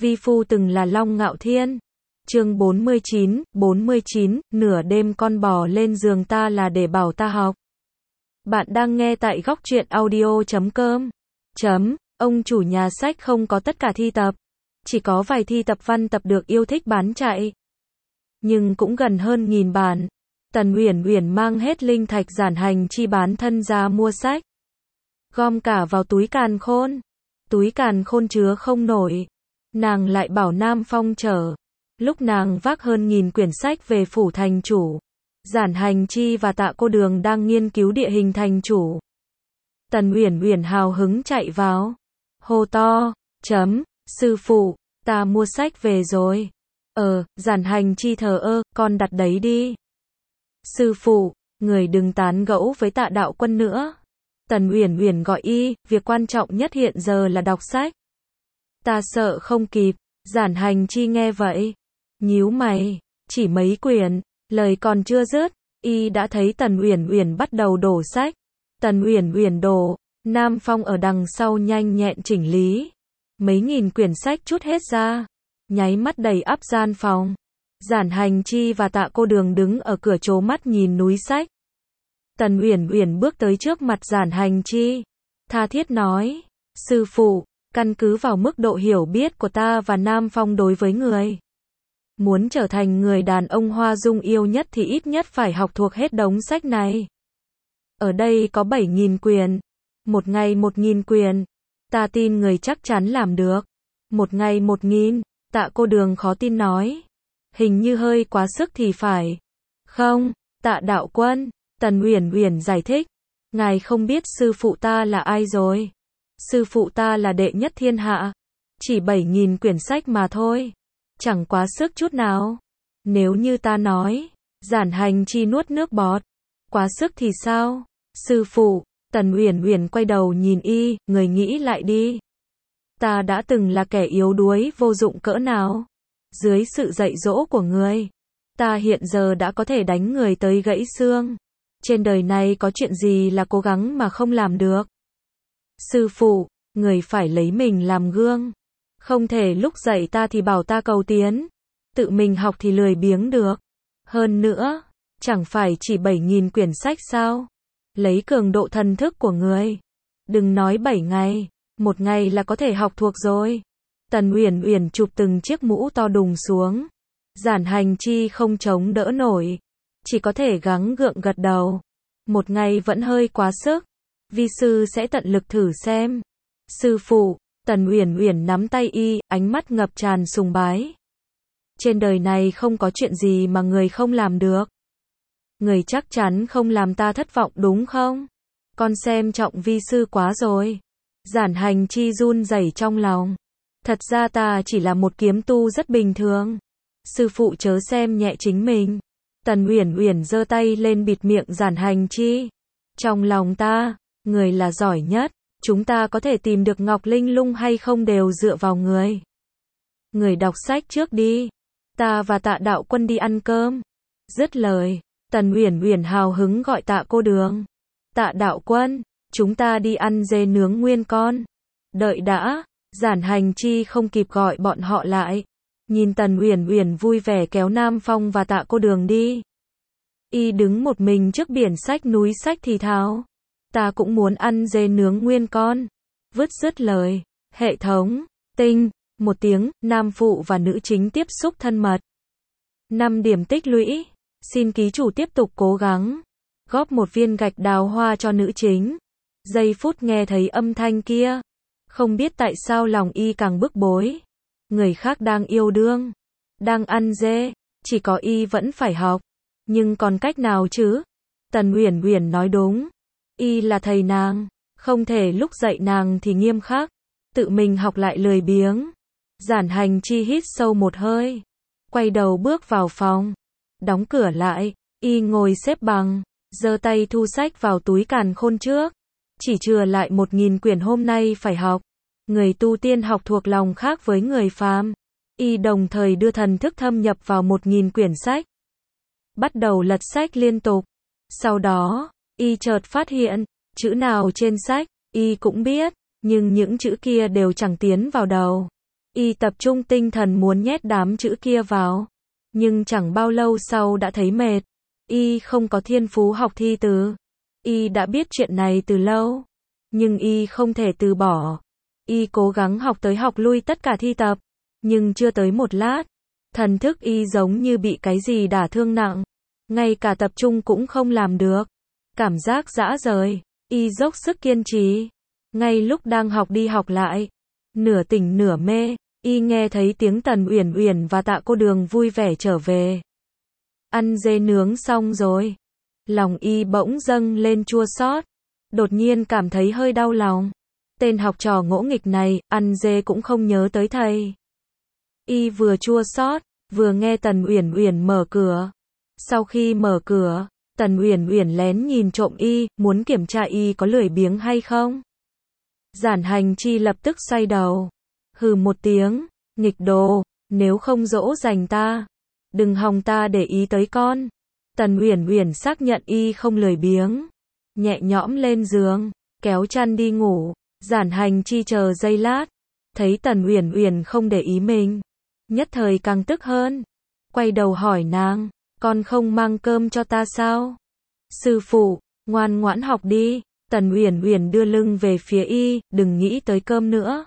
vi phu từng là Long Ngạo Thiên. Chương 49, nửa đêm con bò lên giường ta là để bảo ta học. Bạn đang nghe tại góc truyện audio.com. Ông chủ nhà sách không có tất cả thi tập, chỉ có vài thi tập văn tập được yêu thích bán chạy. Nhưng cũng gần hơn 1000 bản. Tần Uyển Uyển mang hết linh thạch giản hành chi bán thân ra mua sách. Gom cả vào túi càn khôn. Túi càn khôn chứa không nổi. Nàng lại bảo Nam Phong chở. Lúc nàng vác hơn 1000 quyển sách về phủ thành chủ, Giản Hành Chi và Tạ Cô Đường đang nghiên cứu địa hình thành chủ. Tần Uyển Uyển hào hứng chạy vào, hô to, sư phụ, ta mua sách về rồi. Giản Hành Chi thờ ơ, con đặt đấy đi. Sư phụ, người đừng tán gẫu với Tạ đạo quân nữa. Tần Uyển Uyển gọi y, việc quan trọng nhất hiện giờ là đọc sách. Ta sợ không kịp. Giản Hành Chi nghe vậy, nhíu mày, chỉ mấy quyển, lời còn chưa dứt, y đã thấy Tần Uyển Uyển bắt đầu đổ sách. Tần Uyển Uyển đổ, Nam Phong ở đằng sau nhanh nhẹn chỉnh lý. Mấy nghìn quyển sách trút hết ra, nháy mắt đầy ắp gian phòng. Giản Hành Chi và Tạ Cô Đường đứng ở cửa trố mắt nhìn núi sách. Tần Uyển Uyển bước tới trước mặt Giản Hành Chi, tha thiết nói, sư phụ, căn cứ vào mức độ hiểu biết của ta và Nam Phong đối với người, muốn trở thành người đàn ông Hoa Dung yêu nhất thì ít nhất phải học thuộc hết đống sách này. Ở đây có 7000 quyển, một ngày 1000 quyển, ta tin người chắc chắn làm được. Một ngày 1000, Tạ Cô Đường khó tin nói, hình như hơi quá sức thì phải. Không, Tạ đạo quân, Tần Uyển Uyển giải thích, ngài không biết sư phụ ta là ai rồi. Sư phụ ta là đệ nhất thiên hạ, chỉ 7000 quyển sách mà thôi, chẳng quá sức chút nào. Nếu như ta nói, Giản Hành Chi nuốt nước bọt, quá sức thì sao? Sư phụ, Tần Uyển Uyển quay đầu nhìn y, người nghĩ lại đi. Ta đã từng là kẻ yếu đuối vô dụng cỡ nào. Dưới sự dạy dỗ của người, ta hiện giờ đã có thể đánh người tới gãy xương. Trên đời này có chuyện gì là cố gắng mà không làm được? Sư phụ, người phải lấy mình làm gương. Không thể lúc dạy ta thì bảo ta cầu tiến, tự mình học thì lười biếng được. Hơn nữa, chẳng phải chỉ 7000 quyển sách sao? Lấy cường độ thần thức của người, đừng nói 7 ngày, một ngày là có thể học thuộc rồi. Tần Uyển Uyển chụp từng chiếc mũ to đùng xuống. Giản Hành Chi không chống đỡ nổi, chỉ có thể gắng gượng gật đầu. Một ngày vẫn hơi quá sức, vi sư sẽ tận lực thử xem. Sư phụ, Tần Uyển Uyển nắm tay y, ánh mắt ngập tràn sùng bái. Trên đời này không có chuyện gì mà người không làm được. Người chắc chắn không làm ta thất vọng đúng không? Con xem trọng vi sư quá rồi. Giản Hành Chi run rẩy trong lòng. Thật ra ta chỉ là một kiếm tu rất bình thường. Sư phụ chớ xem nhẹ chính mình. Tần Uyển Uyển giơ tay lên bịt miệng Giản Hành Chi. Trong lòng ta, người là giỏi nhất. Chúng ta có thể tìm được Ngọc Linh Lung hay không đều dựa vào người. Người đọc sách trước đi. Ta và Tạ đạo quân đi ăn cơm. Dứt lời, Tần Uyển Uyển hào hứng gọi Tạ Cô Đường. Tạ đạo quân, chúng ta đi ăn dê nướng nguyên con. Đợi đã, Giản Hành Chi không kịp gọi bọn họ lại. Nhìn Tần Uyển Uyển vui vẻ kéo Nam Phong và Tạ Cô Đường đi. Y đứng một mình trước biển sách núi sách thì thào, ta cũng muốn ăn dê nướng nguyên con. Dứt lời, hệ thống, tinh, một tiếng, nam phụ và nữ chính tiếp xúc thân mật. 5 điểm tích lũy, xin ký chủ tiếp tục cố gắng. Góp một viên gạch đào hoa cho nữ chính. Giây phút nghe thấy âm thanh kia, không biết tại sao lòng y càng bức bối. Người khác đang yêu đương, đang ăn dê, chỉ có y vẫn phải học. Nhưng còn cách nào chứ? Tần Uyển Uyển nói đúng. Y là thầy nàng, không thể lúc dạy nàng thì nghiêm khắc, tự mình học lại lười biếng. Giản Hành Chi hít sâu một hơi, quay đầu bước vào phòng, đóng cửa lại, y ngồi xếp bằng, giơ tay thu sách vào túi càn khôn trước. Chỉ chừa lại 1000 quyển hôm nay phải học. Người tu tiên học thuộc lòng khác với người phàm. Y đồng thời đưa thần thức thâm nhập vào 1000 quyển sách. Bắt đầu lật sách liên tục. Sau đó, y chợt phát hiện, chữ nào trên sách, y cũng biết, nhưng những chữ kia đều chẳng tiến vào đầu. Y tập trung tinh thần muốn nhét đám chữ kia vào. Nhưng chẳng bao lâu sau đã thấy mệt. Y không có thiên phú học thi từ. Y đã biết chuyện này từ lâu. Nhưng Y không thể từ bỏ. Y cố gắng học tới học lui tất cả thi tập. Nhưng chưa tới một lát. Thần thức Y giống như bị cái gì đả thương nặng. Ngay cả tập trung cũng không làm được. Cảm giác rã rời. Y dốc sức kiên trì. Ngay lúc đang học đi học lại. Nửa tỉnh nửa mê. Y nghe thấy tiếng Tần Uyển Uyển và Tạ Cô Đường vui vẻ trở về. Ăn dê nướng xong rồi. Lòng Y bỗng dâng lên chua xót. Đột nhiên cảm thấy hơi đau lòng. Tên học trò ngỗ nghịch này, ăn dê cũng không nhớ tới thầy. Y vừa chua xót, vừa nghe Tần Uyển Uyển mở cửa. Sau khi mở cửa, Tần Uyển Uyển lén nhìn trộm Y, muốn kiểm tra Y có lười biếng hay không. Giản Hành Chi lập tức xoay đầu. Hừ một tiếng, nghịch đồ, nếu không dỗ dành ta, đừng hòng ta để ý tới con. Tần Uyển Uyển xác nhận Y không lười biếng, nhẹ nhõm lên giường, kéo chăn đi ngủ. Giản Hành Chi chờ giây lát, thấy Tần Uyển Uyển không để ý mình, nhất thời càng tức hơn, quay đầu hỏi nàng, con không mang cơm cho ta sao? Sư phụ, ngoan ngoãn học đi. Tần Uyển Uyển đưa lưng về phía Y, đừng nghĩ tới cơm nữa.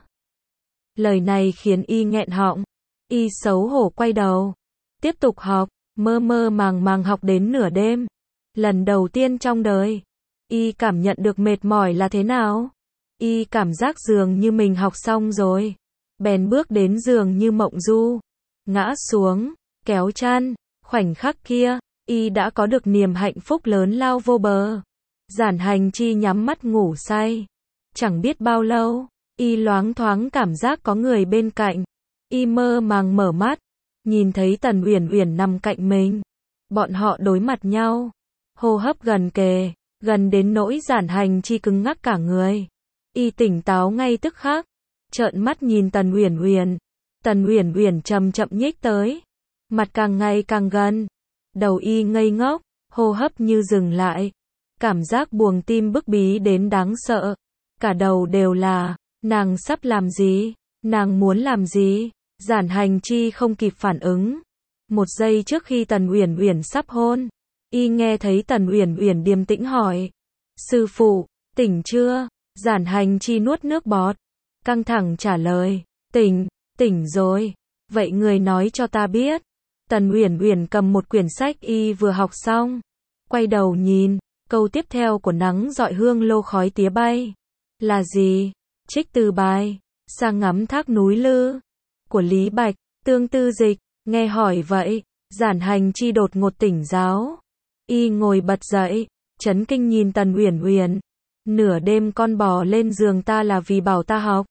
Lời này khiến Y nghẹn họng. Y xấu hổ quay đầu, tiếp tục học, mơ mơ màng màng học đến nửa đêm. Lần đầu tiên trong đời, Y cảm nhận được mệt mỏi là thế nào. Y cảm giác dường như mình học xong rồi. Bèn bước đến giường như mộng du. Ngã xuống, kéo chăn. Khoảnh khắc kia, Y đã có được niềm hạnh phúc lớn lao vô bờ. Giản Hành Chi nhắm mắt ngủ say. Chẳng biết bao lâu, Y loáng thoáng cảm giác có người bên cạnh. Y mơ màng mở mắt, nhìn thấy Tần Uyển Uyển nằm cạnh mình. Bọn họ đối mặt nhau, hô hấp gần kề, gần đến nỗi Giản Hành Chi cứng ngắc cả người. Y tỉnh táo ngay tức khắc, trợn mắt nhìn Tần Uyển Uyển. Tần Uyển Uyển chậm chậm nhích tới, mặt càng ngày càng gần. Đầu Y ngây ngốc, hô hấp như dừng lại. Cảm giác buồng tim bức bí đến đáng sợ. Cả đầu đều là, nàng sắp làm gì? Nàng muốn làm gì? Giản Hành Chi không kịp phản ứng. Một giây trước khi Tần Uyển Uyển sắp hôn, Y nghe thấy Tần Uyển Uyển điềm tĩnh hỏi. Sư phụ, tỉnh chưa? Giản Hành Chi nuốt nước bọt. Căng thẳng trả lời. Tỉnh rồi. Vậy người nói cho ta biết. Tần Uyển Uyển cầm một quyển sách Y vừa học xong. Quay đầu nhìn. Câu tiếp theo của nắng dọi hương lô khói tía bay. Là gì? Trích từ bài Sang ngắm thác núi Lư của Lý Bạch, tương tư dịch. Nghe hỏi vậy, Giản Hành Chi đột ngột tỉnh giáo. Y ngồi bật dậy, chấn kinh nhìn Tần Uyển Uyển. Nửa đêm con bò lên giường ta là vì bảo ta học.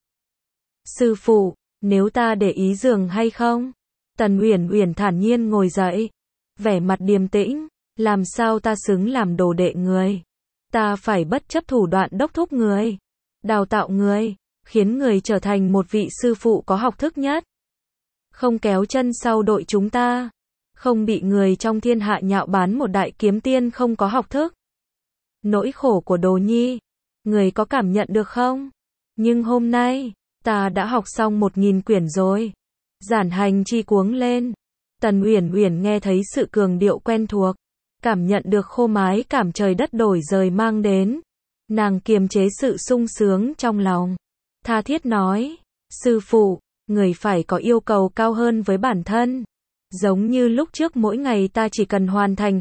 Sư phụ, nếu ta để ý giường hay không? Tần Uyển Uyển thản nhiên ngồi dậy, vẻ mặt điềm tĩnh. Làm sao ta xứng làm đồ đệ người? Ta phải bất chấp thủ đoạn đốc thúc người, đào tạo người, khiến người trở thành một vị sư phụ có học thức nhất. Không kéo chân sau đội chúng ta, không bị người trong thiên hạ nhạo báng một đại kiếm tiên không có học thức. Nỗi khổ của Đồ Nhi, người có cảm nhận được không? Nhưng hôm nay, ta đã học xong 1000 quyển rồi. Giản Hành Chi cuống lên. Tần Uyển Uyển nghe thấy sự cường điệu quen thuộc, cảm nhận được khô mái cảm trời đất đổi rời mang đến. Nàng kiềm chế sự sung sướng trong lòng, tha thiết nói, sư phụ, người phải có yêu cầu cao hơn với bản thân. Giống như lúc trước mỗi ngày ta chỉ cần hoàn thành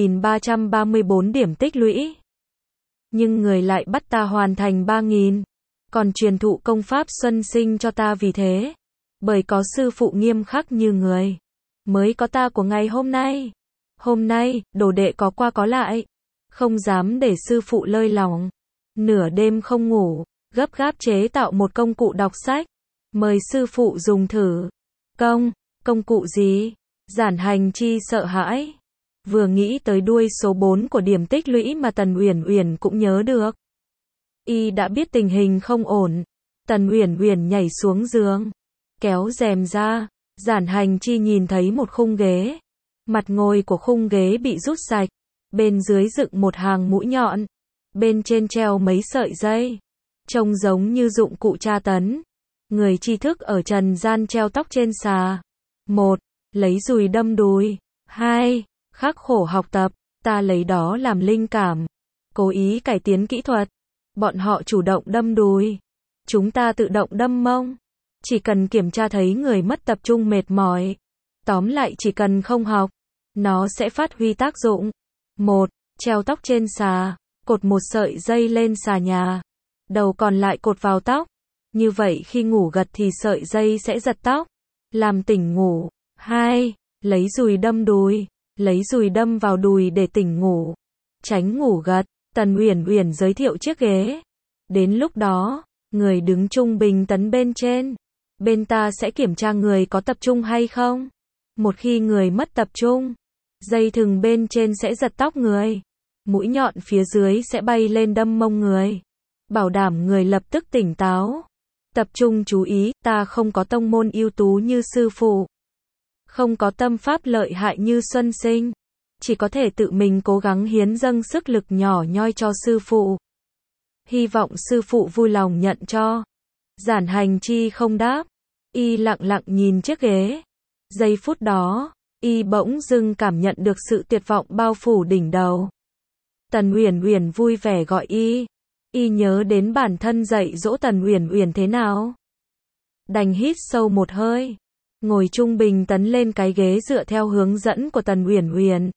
2334 điểm tích lũy. Nhưng người lại bắt ta hoàn thành 3000, còn truyền thụ công pháp xuân sinh cho ta vì thế. Bởi có sư phụ nghiêm khắc như người, mới có ta của ngày hôm nay. Hôm nay, đồ đệ có qua có lại, không dám để sư phụ lơi lỏng. Nửa đêm không ngủ, gấp gáp chế tạo một công cụ đọc sách, mời sư phụ dùng thử. Công cụ gì? Giản Hành Chi sợ hãi. Vừa nghĩ tới đuôi số 4 của điểm tích lũy mà Tần Uyển Uyển cũng nhớ được. Y đã biết tình hình không ổn. Tần Uyển Uyển nhảy xuống giường, kéo rèm ra. Giản Hành Chi nhìn thấy một khung ghế. Mặt ngồi của khung ghế bị rút sạch. Bên dưới dựng một hàng mũi nhọn. Bên trên treo mấy sợi dây, trông giống như dụng cụ tra tấn. Người tri thức ở trần gian treo tóc trên xà. 1. Lấy dùi đâm đùi. 2. Khắc khổ học tập, ta lấy đó làm linh cảm. Cố ý cải tiến kỹ thuật. Bọn họ chủ động đâm đùi. Chúng ta tự động đâm mông. Chỉ cần kiểm tra thấy người mất tập trung mệt mỏi. Tóm lại chỉ cần không học, nó sẽ phát huy tác dụng. 1. Treo tóc trên xà. Cột một sợi dây lên xà nhà. Đầu còn lại cột vào tóc. Như vậy khi ngủ gật thì sợi dây sẽ giật tóc, làm tỉnh ngủ. 2. Lấy dùi đâm đùi. Lấy dùi đâm vào đùi để tỉnh ngủ, tránh ngủ gật. Tần Uyển Uyển giới thiệu chiếc ghế. Đến lúc đó, người đứng trung bình tấn bên trên. Bên ta sẽ kiểm tra người có tập trung hay không. Một khi người mất tập trung, dây thừng bên trên sẽ giật tóc người. Mũi nhọn phía dưới sẽ bay lên đâm mông người. Bảo đảm người lập tức tỉnh táo. Tập trung chú ý, ta không có tông môn ưu tú như sư phụ. Không có tâm pháp lợi hại như Xuân Sinh. Chỉ có thể tự mình cố gắng hiến dâng sức lực nhỏ nhoi cho sư phụ. Hy vọng sư phụ vui lòng nhận cho. Giản Hành Chi không đáp. Y lặng lặng nhìn chiếc ghế. Giây phút đó, y bỗng dưng cảm nhận được sự tuyệt vọng bao phủ đỉnh đầu. Tần Uyển Uyển vui vẻ gọi y. Y nhớ đến bản thân dạy dỗ Tần Uyển Uyển thế nào. Đành hít sâu một hơi. Ngồi trung bình tấn lên cái ghế dựa theo hướng dẫn của Tần Uyển Uyển.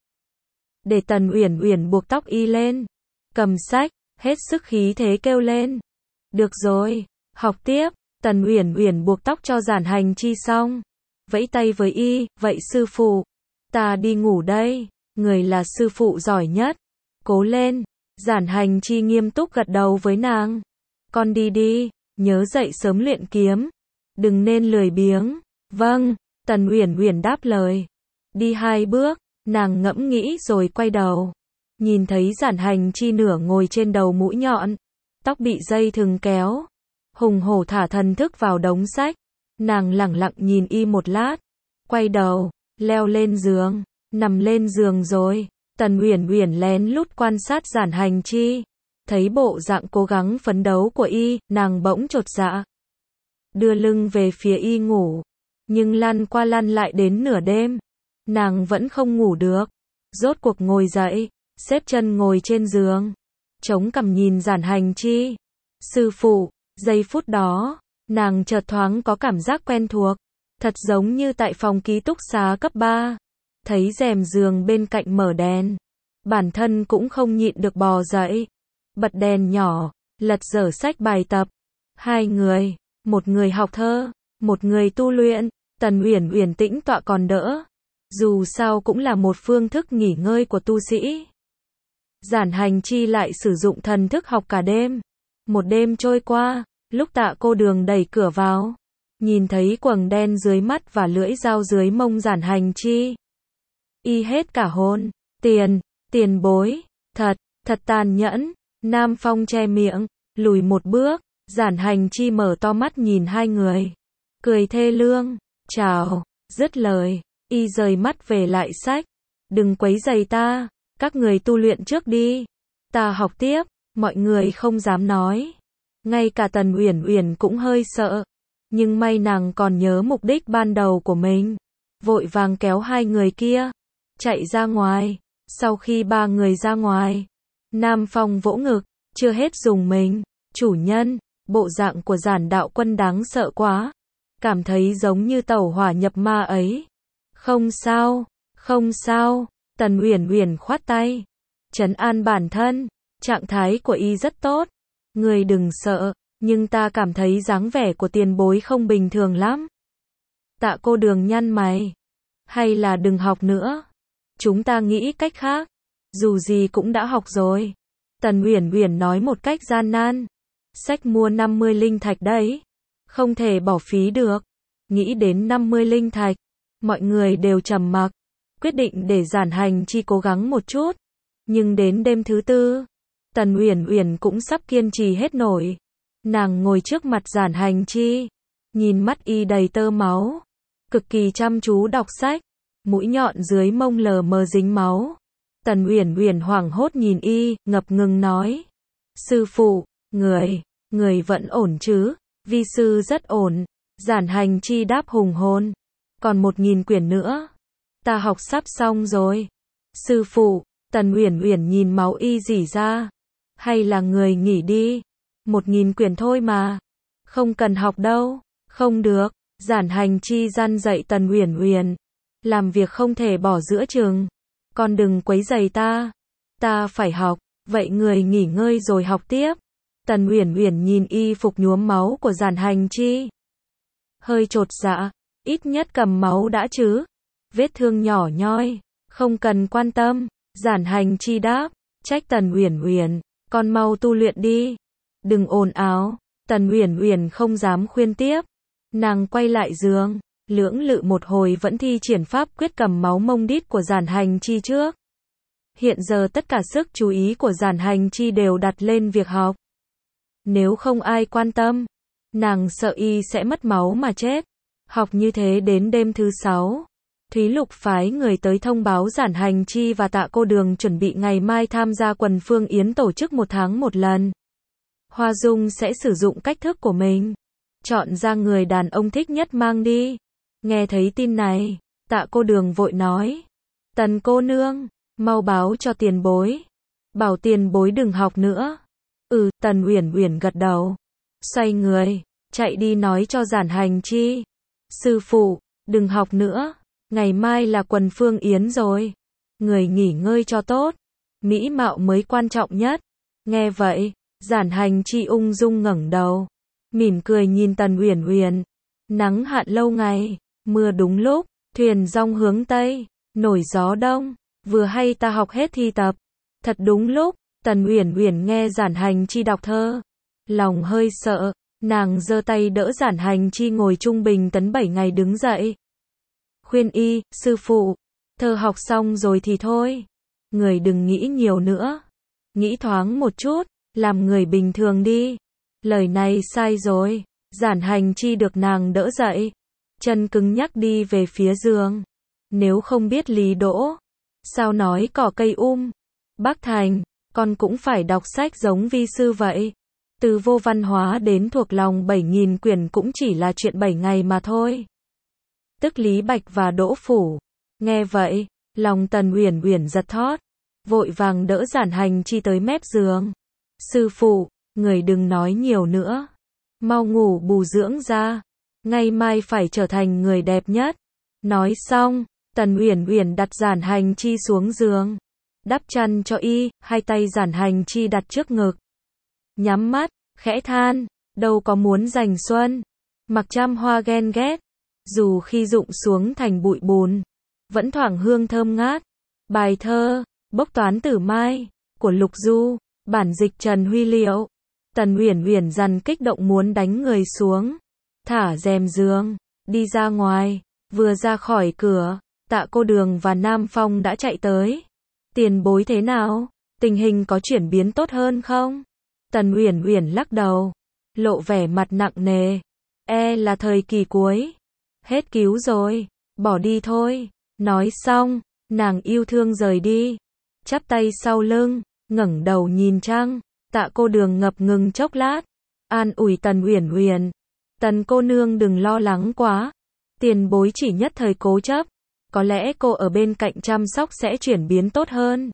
Để Tần Uyển Uyển buộc tóc y lên. Cầm sách, hết sức khí thế kêu lên. Được rồi, học tiếp. Tần Uyển Uyển buộc tóc cho Giản Hành Chi xong. Vẫy tay với y, vậy sư phụ. Ta đi ngủ đây, người là sư phụ giỏi nhất. Cố lên. Giản Hành Chi nghiêm túc gật đầu với nàng. Con đi đi, nhớ dậy sớm luyện kiếm. Đừng nên lười biếng. Vâng, Tần Uyển Uyển đáp lời. Đi 2 bước, nàng ngẫm nghĩ rồi quay đầu. Nhìn thấy Giản Hành Chi nửa ngồi trên đầu mũi nhọn. Tóc bị dây thừng kéo. Hùng hổ thả thần thức vào đống sách. Nàng lẳng lặng nhìn y một lát. Quay đầu, leo lên giường. Nằm lên giường rồi. Tần Uyển Uyển lén lút quan sát Giản Hành Chi. Thấy bộ dạng cố gắng phấn đấu của y, nàng bỗng chột dạ. Đưa lưng về phía y ngủ. Nhưng lăn qua lăn lại đến nửa đêm. Nàng vẫn không ngủ được. Rốt cuộc ngồi dậy, xếp chân ngồi trên giường. Chống cằm nhìn Giản Hành Chi. Sư phụ, giây phút đó, nàng chợt thoáng có cảm giác quen thuộc. Thật giống như tại phòng ký túc xá cấp 3. Thấy rèm giường bên cạnh mở đèn. Bản thân cũng không nhịn được bò dậy. Bật đèn nhỏ, lật dở sách bài tập. 2 người, một người học thơ, một người tu luyện. Tần Uyển Uyển tĩnh tọa còn đỡ. Dù sao cũng là một phương thức nghỉ ngơi của tu sĩ. Giản Hành Chi lại sử dụng thần thức học cả đêm. Một đêm trôi qua, lúc Tạ Cô Đường đẩy cửa vào, nhìn thấy quầng đen dưới mắt và lưỡi dao dưới mông Giản Hành Chi. Y hết cả hồn. Tiền bối, thật tàn nhẫn. Nam Phong che miệng, lùi một bước. Giản Hành Chi mở to mắt nhìn 2 người. Cười thê lương. Chào. Dứt lời, y rời mắt về lại sách. Đừng quấy rầy ta, các người tu luyện trước đi. Ta học tiếp. Mọi người không dám nói. Ngay cả Tần Uyển Uyển cũng hơi sợ. Nhưng may nàng còn nhớ mục đích ban đầu của mình. Vội vàng kéo 2 người kia. Chạy ra ngoài. Sau khi 3 người ra ngoài, Nam Phong vỗ ngực. Chưa hết dùng mình. Chủ nhân, bộ dạng của Giản đạo quân đáng sợ quá. Cảm thấy giống như tẩu hỏa nhập ma ấy. Không sao. Tần Uyển Uyển khoát tay. Trấn an bản thân. Trạng thái của y rất tốt. Người đừng sợ, nhưng ta cảm thấy dáng vẻ của tiền bối không bình thường lắm. Tạ Cô Đường nhăn mày. Hay là đừng học nữa. Chúng ta nghĩ cách khác. Dù gì cũng đã học rồi. Tần Uyển Uyển nói một cách gian nan. Sách mua 50 linh thạch đấy. Không thể bỏ phí được. Nghĩ đến 50 linh thạch. Mọi người đều trầm mặc. Quyết định để Giản Hành Chi cố gắng một chút. Nhưng đến đêm thứ 4, Tần Uyển Uyển cũng sắp kiên trì hết nổi. Nàng ngồi trước mặt Giản Hành Chi. Nhìn mắt y đầy tơ máu. Cực kỳ chăm chú đọc sách. Mũi nhọn dưới mông lờ mờ dính máu. Tần Uyển Uyển hoảng hốt nhìn y, ngập ngừng nói. Sư phụ, người vẫn ổn chứ? Vi sư rất ổn. Giản Hành Chi đáp hùng hồn. Còn 1000 quyển nữa. Ta học sắp xong rồi. Sư phụ, Tần Uyển Uyển nhìn máu y rỉ ra. Hay là người nghỉ đi. 1000 quyển thôi mà. Không cần học đâu. Không được. Giản Hành Chi răn dạy Tần Uyển Uyển. Làm việc không thể bỏ giữa chừng. Con đừng quấy rầy ta. Ta phải học. Vậy người nghỉ ngơi rồi học tiếp. Tần Uyển Uyển nhìn y phục nhuốm máu của Giản Hành Chi. Hơi chột dạ. Ít nhất cầm máu đã chứ. Vết thương nhỏ nhoi. Không cần quan tâm. Giản Hành Chi đáp. Trách Tần Uyển Uyển. Con mau tu luyện đi. Đừng ồn ào. Tần Uyển Uyển không dám khuyên tiếp. Nàng quay lại giường. Lưỡng lự một hồi vẫn thi triển pháp quyết cầm máu mông đít của Giản Hành Chi trước. Hiện giờ tất cả sức chú ý của Giản Hành Chi đều đặt lên việc học. Nếu không ai quan tâm, nàng sợ y sẽ mất máu mà chết. Học như thế đến đêm thứ 6. Thúy Lục phái người tới thông báo Giản Hành Chi và Tạ Cô Đường chuẩn bị ngày mai tham gia quần phương yến tổ chức 1 tháng 1 lần. Hoa Dung sẽ sử dụng cách thức của mình. Chọn ra người đàn ông thích nhất mang đi. Nghe thấy tin này, Tạ Cô Đường vội nói. Tần cô nương, mau báo cho tiền bối. Bảo tiền bối đừng học nữa. Tần Uyển Uyển gật đầu. Xoay người, chạy đi nói cho Giản Hành Chi. Sư phụ, đừng học nữa. Ngày mai là quần phương yến rồi. Người nghỉ ngơi cho tốt. Mỹ mạo mới quan trọng nhất. Nghe vậy, Giản Hành Chi ung dung ngẩng đầu. Mỉm cười nhìn Tần Uyển Uyển. Nắng hạn lâu ngày, mưa đúng lúc, thuyền dong hướng Tây, nổi gió đông. Vừa hay ta học hết thi tập. Thật đúng lúc. Tần Uyển Uyển nghe Giản Hành Chi đọc thơ. Lòng hơi sợ. Nàng giơ tay đỡ Giản Hành Chi ngồi trung bình tấn 7 ngày đứng dậy. Khuyên y, sư phụ, thơ học xong rồi thì thôi. Người đừng nghĩ nhiều nữa. Nghĩ thoáng một chút, làm người bình thường đi. Lời này sai rồi. Giản Hành Chi được nàng đỡ dậy. Chân cứng nhắc đi về phía giường. Nếu không biết lý đỗ, sao nói cỏ cây Bác Thành, con cũng phải đọc sách giống vi sư vậy. Từ vô văn hóa đến thuộc lòng 7000 quyển cũng chỉ là chuyện 7 ngày mà thôi. Tức Lý Bạch và Đỗ Phủ. Nghe vậy, lòng Tần Uyển Uyển giật thót. Vội vàng đỡ Giản Hành Chi tới mép giường. Sư phụ, người đừng nói nhiều nữa. Mau ngủ bù dưỡng ra. Ngày mai phải trở thành người đẹp nhất. Nói xong, Tần Uyển Uyển đặt Giản Hành Chi xuống giường. Đắp chăn cho y, hai tay Giản Hành Chi đặt trước ngực. Nhắm mắt, khẽ than, đâu có muốn giành xuân. Mặc trăm hoa ghen ghét. Dù khi rụng xuống thành bụi bùn, vẫn thoảng hương thơm ngát. Bài thơ, Bốc Toán Tử Mai, của Lục Du, bản dịch Trần Huy Liệu. Tần Uyển Uyển dằn kích động muốn đánh người xuống. Thả rèm giường, đi ra ngoài. Vừa ra khỏi cửa, Tạ Cô Đường và Nam Phong đã chạy tới. Tiền bối thế nào? Tình hình có chuyển biến tốt hơn không? Tần Uyển Uyển lắc đầu, lộ vẻ mặt nặng nề. Là thời kỳ cuối. Hết cứu rồi, bỏ đi thôi. Nói xong, nàng yêu thương rời đi. Chắp tay sau lưng, ngẩng đầu nhìn trăng. Tạ Cô Đường ngập ngừng chốc lát, an ủi Tần Uyển Uyển. Tần cô nương đừng lo lắng quá. Tiền bối chỉ nhất thời cố chấp. Có lẽ cô ở bên cạnh chăm sóc sẽ chuyển biến tốt hơn.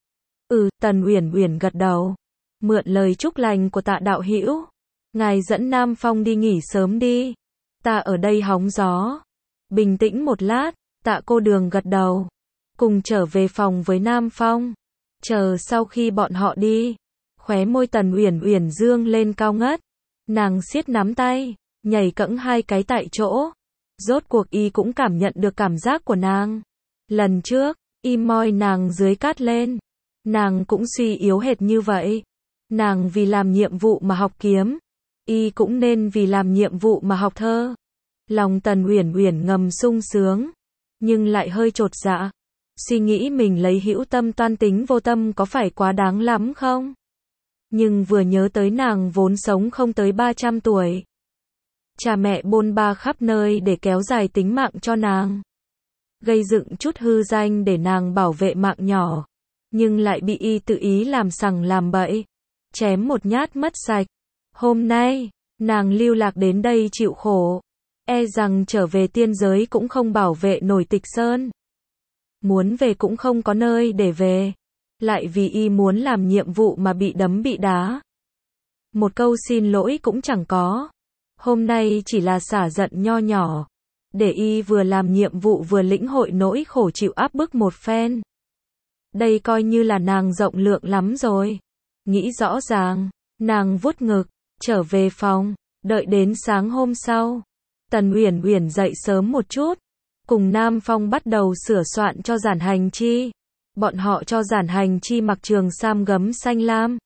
Tần Uyển Uyển gật đầu. Mượn lời chúc lành của Tạ đạo hữu, ngài dẫn Nam Phong đi nghỉ sớm đi. Ta ở đây hóng gió. Bình tĩnh một lát, Tạ Cô Đường gật đầu. Cùng trở về phòng với Nam Phong. Chờ sau khi bọn họ đi, khóe môi Tần Uyển Uyển dương lên cao ngất. Nàng siết nắm tay, nhảy cẫng 2 cái tại chỗ. Rốt cuộc y cũng cảm nhận được cảm giác của nàng. Lần trước, y moi nàng dưới cát lên. Nàng cũng suy yếu hệt như vậy. Nàng vì làm nhiệm vụ mà học kiếm. Y cũng nên vì làm nhiệm vụ mà học thơ. Lòng Tần Uyển Uyển ngầm sung sướng, nhưng lại hơi chột dạ. Suy nghĩ mình lấy hữu tâm toan tính vô tâm có phải quá đáng lắm không? Nhưng vừa nhớ tới nàng vốn sống không tới 300 tuổi. Cha mẹ bôn ba khắp nơi để kéo dài tính mạng cho nàng. Gây dựng chút hư danh để nàng bảo vệ mạng nhỏ. Nhưng lại bị y tự ý làm sằng làm bậy. Chém một nhát mất sạch. Hôm nay, Nàng lưu lạc đến đây chịu khổ, e rằng trở về tiên giới cũng không bảo vệ nổi Tịch Sơn. Muốn về cũng không có nơi để về, lại vì y muốn làm nhiệm vụ mà bị đấm bị đá. Một câu xin lỗi cũng chẳng có. Hôm nay chỉ là xả giận nho nhỏ, để y vừa làm nhiệm vụ vừa lĩnh hội nỗi khổ chịu áp bức một phen. Đây coi như là nàng rộng lượng lắm rồi. Nghĩ rõ ràng, nàng vuốt ngực, trở về phòng, đợi đến sáng hôm sau. Tần Uyển Uyển dậy sớm một chút, cùng Nam Phong bắt đầu sửa soạn cho Giản Hành Chi. Bọn họ cho Giản Hành Chi mặc trường sam gấm xanh lam,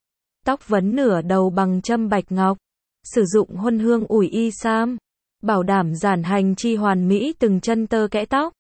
tóc vấn nửa đầu bằng châm bạch ngọc, sử dụng huân hương ủi y sam, bảo đảm Giản Hành Chi hoàn mỹ từng chân tơ kẽ tóc.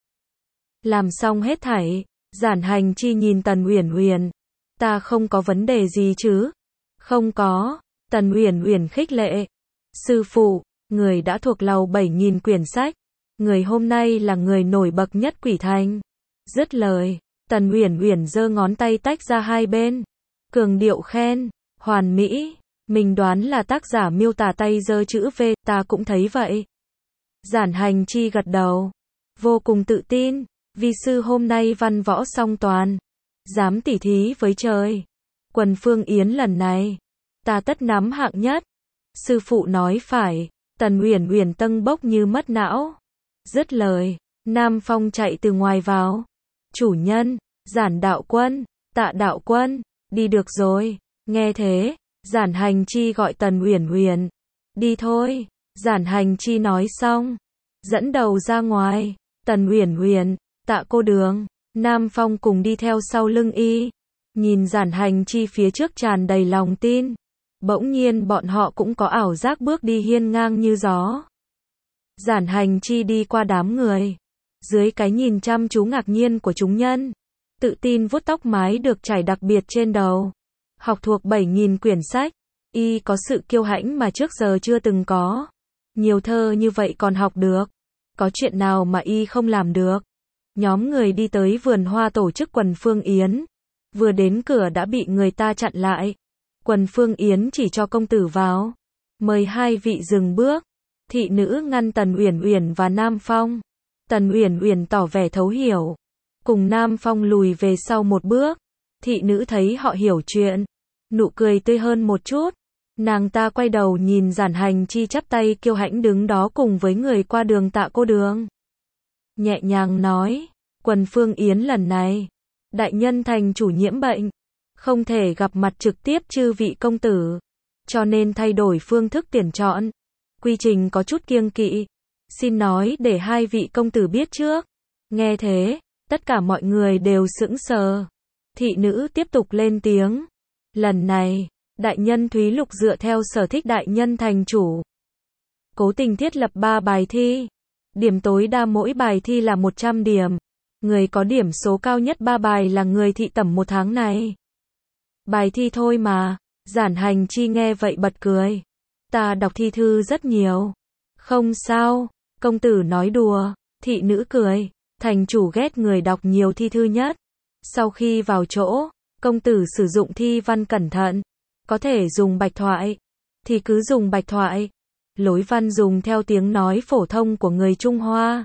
Làm xong hết thảy, Giản Hành Chi nhìn Tần Uyển Uyển, ta không có vấn đề gì chứ? Không có. Tần Uyển Uyển khích lệ. Sư phụ, người đã thuộc lầu 7.000 quyển sách, người hôm nay là người nổi bật nhất Quỷ Thành. Dứt lời, Tần Uyển Uyển giơ ngón tay tách ra hai bên, cường điệu khen, hoàn mỹ. Mình đoán là tác giả miêu tả tay giơ chữ V, ta cũng thấy vậy. Giản Hành Chi gật đầu, vô cùng tự tin, vi sư hôm nay văn võ song toàn, dám tỉ thí với trời. Quần Phương Yến lần này, ta tất nắm hạng nhất. Sư phụ nói phải. Tần Uyển Uyển tâng bốc như mất não. Dứt lời, Nam Phong chạy từ ngoài vào. Chủ nhân, Giản đạo quân, Tạ đạo quân, đi được rồi. Nghe thế, Giản Hành Chi gọi Tần Uyển Uyển. Đi thôi. Giản Hành Chi nói xong, dẫn đầu ra ngoài. Tần Uyển Uyển, Tạ cô đường, Nam Phong cùng đi theo sau lưng y. Nhìn Giản Hành Chi phía trước tràn đầy lòng tin. Bỗng nhiên bọn họ cũng có ảo giác bước đi hiên ngang như gió. Giản Hành Chi đi qua đám người, dưới cái nhìn chăm chú ngạc nhiên của chúng nhân, tự tin vuốt tóc mái được trải đặc biệt trên đầu. Học thuộc 7.000 quyển sách, y có sự kiêu hãnh mà trước giờ chưa từng có. Nhiều thơ như vậy còn học được, có chuyện nào mà y không làm được. Nhóm người đi tới vườn hoa tổ chức Quần Phương Yến, vừa đến cửa đã bị người ta chặn lại. Quần Phương Yến chỉ cho công tử vào, mời hai vị dừng bước. Thị nữ ngăn Tần Uyển Uyển và Nam Phong. Tần Uyển Uyển tỏ vẻ thấu hiểu, cùng Nam Phong lùi về sau một bước. Thị nữ thấy họ hiểu chuyện, nụ cười tươi hơn một chút. Nàng ta quay đầu nhìn Giản Hành Chi chắp tay kiêu hãnh đứng đó cùng với người qua đường Tạ cô đường. Nhẹ nhàng nói, Quần Phương Yến lần này, đại nhân thành chủ nhiễm bệnh, không thể gặp mặt trực tiếp chư vị công tử, cho nên thay đổi phương thức tuyển chọn. Quy trình có chút kiêng kỵ, xin nói để hai vị công tử biết trước. Nghe thế, tất cả mọi người đều sững sờ. Thị nữ tiếp tục lên tiếng. Lần này, đại nhân Thúy Lục dựa theo sở thích đại nhân thành chủ, cố tình thiết lập 3 bài thi. Điểm tối đa mỗi bài thi là 100 điểm. Người có điểm số cao nhất 3 bài là người thị tẩm một tháng này. Bài thi thôi mà. Giản Hành Chi nghe vậy bật cười. Ta đọc thi thư rất nhiều. Không sao, công tử nói đùa. Thị nữ cười. Thành chủ ghét người đọc nhiều thi thư nhất. Sau khi vào chỗ, công tử sử dụng thi văn cẩn thận. Có thể dùng bạch thoại, thì cứ dùng bạch thoại. Lối văn dùng theo tiếng nói phổ thông của người Trung Hoa.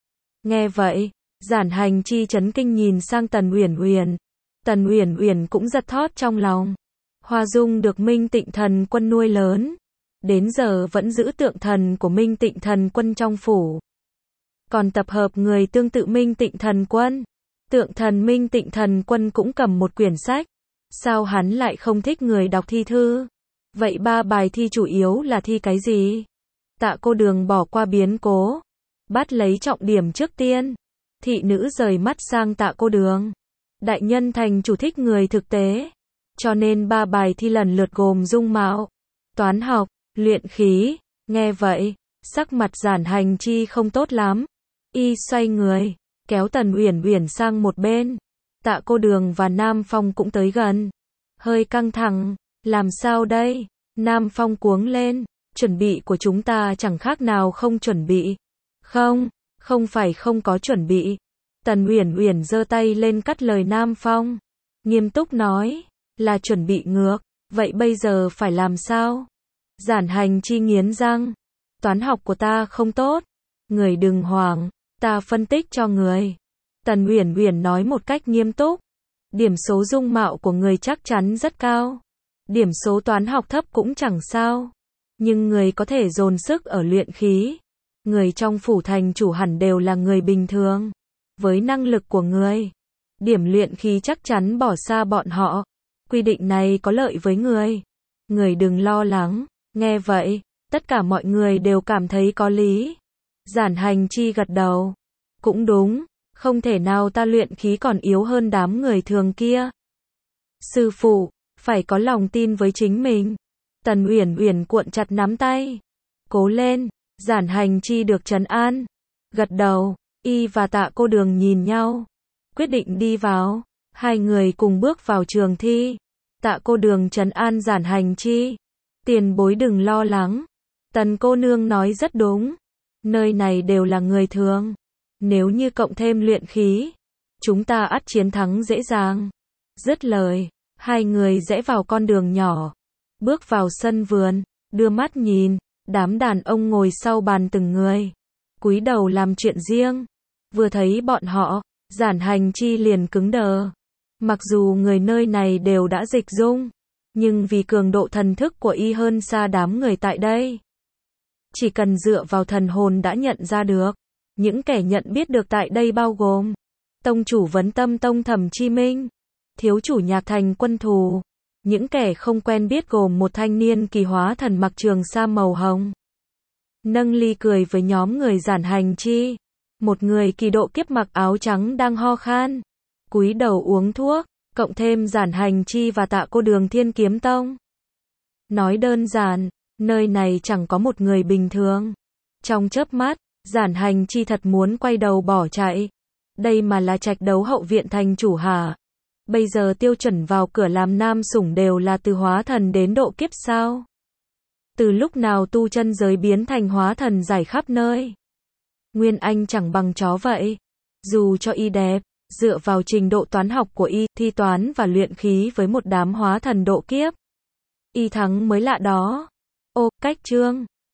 Nghe vậy, Giản Hành Chi chấn kinh nhìn sang Tần Uyển Uyển. Tần Uyển Uyển cũng giật thót trong lòng. Hoa Dung được Minh Tịnh Thần Quân nuôi lớn, đến giờ vẫn giữ tượng thần của Minh Tịnh Thần Quân trong phủ. Còn tập hợp người tương tự Minh Tịnh Thần Quân. Tượng thần Minh Tịnh Thần Quân cũng cầm một quyển sách. Sao hắn lại không thích người đọc thi thư? Vậy 3 bài thi chủ yếu là thi cái gì? Tạ cô đường bỏ qua biến cố, bắt lấy trọng điểm trước tiên. Thị nữ rời mắt sang Tạ cô đường. Đại nhân thành chủ thích người thực tế, cho nên 3 bài thi lần lượt gồm dung mạo, toán học, luyện khí. Nghe vậy, sắc mặt Giản Hành Chi không tốt lắm. Y xoay người, kéo Tần Uyển Uyển sang một bên. Tạ cô đường và Nam Phong cũng tới gần. Hơi căng thẳng, làm sao đây? Nam Phong cuống lên, chuẩn bị của chúng ta chẳng khác nào không chuẩn bị. Không phải không có chuẩn bị. Tần Uyển Uyển giơ tay lên cắt lời Nam Phong, nghiêm túc nói, là chuẩn bị ngược. Vậy bây giờ phải làm sao? Giản Hành Chi nghiến răng. Toán học của ta không tốt. Người đừng hoảng, ta phân tích cho người. Tần Uyển Uyển nói một cách nghiêm túc. Điểm số dung mạo của người chắc chắn rất cao. Điểm số toán học thấp cũng chẳng sao. Nhưng người có thể dồn sức ở luyện khí. Người trong phủ thành chủ hẳn đều là người bình thường. Với năng lực của người, điểm luyện khí chắc chắn bỏ xa bọn họ. Quy định này có lợi với người. Người đừng lo lắng. Nghe vậy, tất cả mọi người đều cảm thấy có lý. Giản Hành Chi gật đầu. Cũng đúng, không thể nào ta luyện khí còn yếu hơn đám người thường kia. Sư phụ, phải có lòng tin với chính mình. Tần Uyển Uyển cuộn chặt nắm tay. Cố lên, Giản Hành Chi được trấn an. Gật đầu, y và Tạ Cô Đường nhìn nhau. Quyết định đi vào. Hai người cùng bước vào trường thi. Tạ Cô Đường trấn an Giản Hành Chi. Tiền bối đừng lo lắng. Tần cô nương nói rất đúng. Nơi này đều là người thường. Nếu như cộng thêm luyện khí, chúng ta ắt chiến thắng dễ dàng. Dứt lời, hai người rẽ vào con đường nhỏ. Bước vào sân vườn, đưa mắt nhìn, đám đàn ông ngồi sau bàn từng người. Cúi đầu làm chuyện riêng. Vừa thấy bọn họ, Giản Hành Chi liền cứng đờ. Mặc dù người nơi này đều đã dịch dung, nhưng vì cường độ thần thức của y hơn xa đám người tại đây. Chỉ cần dựa vào thần hồn đã nhận ra được. Những kẻ nhận biết được tại đây bao gồm tông chủ Vấn Tâm Tông Thẩm Chi Minh, thiếu chủ Nhạc Thành Quân Thù. Những kẻ không quen biết gồm một thanh niên kỳ hóa thần mặc trường sa màu hồng. Nâng ly cười với nhóm người Giản Hành Chi. Một người kỳ độ kiếp mặc áo trắng đang ho khan. Cúi đầu uống thuốc, cộng thêm Giản Hành Chi và Tạ Cô Đường Thiên Kiếm Tông. Nói đơn giản, nơi này chẳng có một người bình thường. Trong chớp mắt, Giản Hành Chi thật muốn quay đầu bỏ chạy. Đây mà là trạch đấu hậu viện thành chủ hả? Bây giờ tiêu chuẩn vào cửa làm nam sủng đều là từ hóa thần đến độ kiếp sao? Từ lúc nào tu chân giới biến thành hóa thần rải khắp nơi? Nguyên Anh chẳng bằng chó vậy. Dù cho y đẹp, dựa vào trình độ toán học của y, thi toán và luyện khí với một đám hóa thần độ kiếp, y thắng mới lạ đó. Ô, cách chương